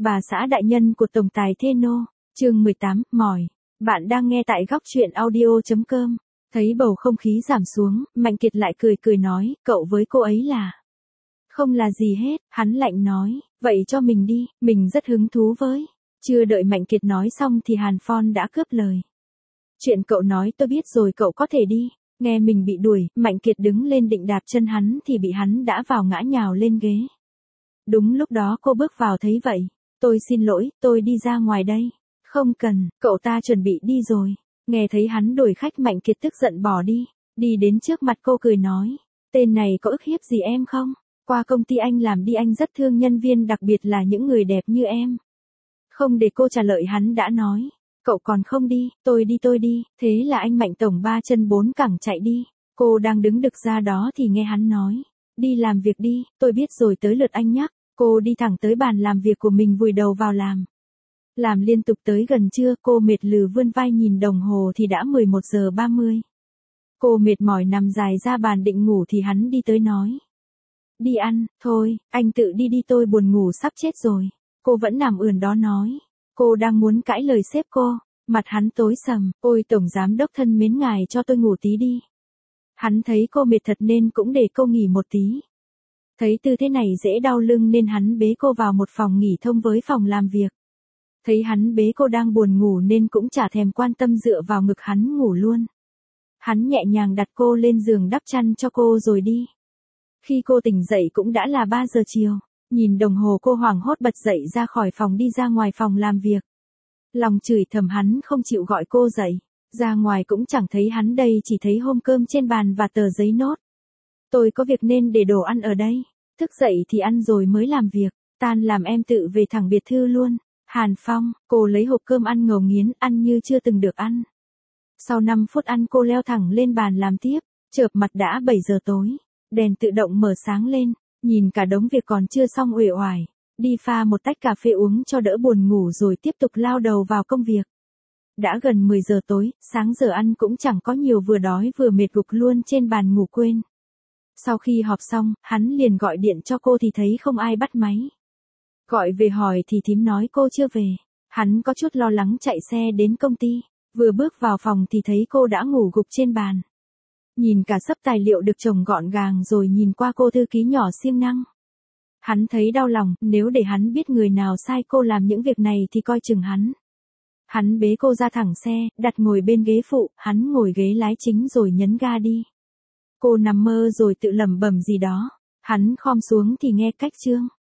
Bà xã đại nhân của tổng tài Theno, chương 18, mỏi. Bạn đang nghe tại góc truyện audio.com. Thấy bầu không khí giảm xuống, Mạnh Kiệt lại cười cười nói, cậu với cô ấy là... Không là gì hết, hắn lạnh nói, vậy cho mình đi, mình rất hứng thú với. Chưa đợi Mạnh Kiệt nói xong thì Hàn Phong đã cướp lời. Chuyện cậu nói tôi biết rồi, cậu có thể đi. Nghe mình bị đuổi, Mạnh Kiệt đứng lên định đạp chân hắn thì bị hắn đã vào ngã nhào lên ghế. Đúng lúc đó cô bước vào thấy vậy. Tôi xin lỗi, tôi đi ra ngoài đây. Không cần, cậu ta chuẩn bị đi rồi. Nghe thấy hắn đuổi khách, Mạnh Kiệt tức giận bỏ đi. Đi đến trước mặt cô cười nói. Tên này có ức hiếp gì em không? Qua công ty anh làm đi, anh rất thương nhân viên, đặc biệt là những người đẹp như em. Không để cô trả lời, hắn đã nói. Cậu còn không đi, tôi đi. Thế là anh Mạnh tổng ba chân bốn cẳng chạy đi. Cô đang đứng đực ra đó thì nghe hắn nói. Đi làm việc đi, tôi biết rồi, tới lượt anh nhắc. Cô đi thẳng tới bàn làm việc của mình, vùi đầu vào làm. Làm liên tục tới gần trưa, cô mệt lừ vươn vai nhìn đồng hồ thì đã 11 giờ 30. Cô mệt mỏi nằm dài ra bàn định ngủ thì hắn đi tới nói. Đi ăn, thôi, anh tự đi đi, tôi buồn ngủ sắp chết rồi. Cô vẫn nằm ườn đó nói. Cô đang muốn cãi lời sếp cô. Mặt hắn tối sầm, ôi tổng giám đốc thân mến, ngài cho tôi ngủ tí đi. Hắn thấy cô mệt thật nên cũng để cô nghỉ một tí. Thấy tư thế này dễ đau lưng nên hắn bế cô vào một phòng nghỉ thông với phòng làm việc. Thấy hắn bế cô đang buồn ngủ nên cũng chả thèm quan tâm, dựa vào ngực hắn ngủ luôn. Hắn nhẹ nhàng đặt cô lên giường, đắp chăn cho cô rồi đi. Khi cô tỉnh dậy cũng đã là 3 giờ chiều. Nhìn đồng hồ cô hoảng hốt bật dậy ra khỏi phòng, đi ra ngoài phòng làm việc. Lòng chửi thầm hắn không chịu gọi cô dậy. Ra ngoài cũng chẳng thấy hắn đây, chỉ thấy hôm cơm trên bàn và tờ giấy nốt. Tôi có việc nên để đồ ăn ở đây. Thức dậy thì ăn rồi mới làm việc. Tan làm em tự về thẳng biệt thự luôn. Hàn Phong, cô lấy hộp cơm ăn ngấu nghiến, ăn như chưa từng được ăn. Sau 5 phút ăn cô leo thẳng lên bàn làm tiếp. Chợp mặt đã 7 giờ tối. Đèn tự động mở sáng lên. Nhìn cả đống việc còn chưa xong uể oải. Đi pha một tách cà phê uống cho đỡ buồn ngủ rồi tiếp tục lao đầu vào công việc. Đã gần 10 giờ tối, sáng giờ ăn cũng chẳng có nhiều, vừa đói vừa mệt gục luôn trên bàn ngủ quên. Sau khi họp xong, hắn liền gọi điện cho cô thì thấy không ai bắt máy. Gọi về hỏi thì thím nói cô chưa về. Hắn có chút lo lắng chạy xe đến công ty. Vừa bước vào phòng thì thấy cô đã ngủ gục trên bàn. Nhìn cả xấp tài liệu được chồng gọn gàng rồi nhìn qua cô thư ký nhỏ siêng năng. Hắn thấy đau lòng, nếu để hắn biết người nào sai cô làm những việc này thì coi chừng hắn. Hắn bế cô ra thẳng xe, đặt ngồi bên ghế phụ, hắn ngồi ghế lái chính rồi nhấn ga đi. Cô nằm mơ rồi tự lẩm bẩm gì đó. Hắn khom xuống thì nghe cách chương.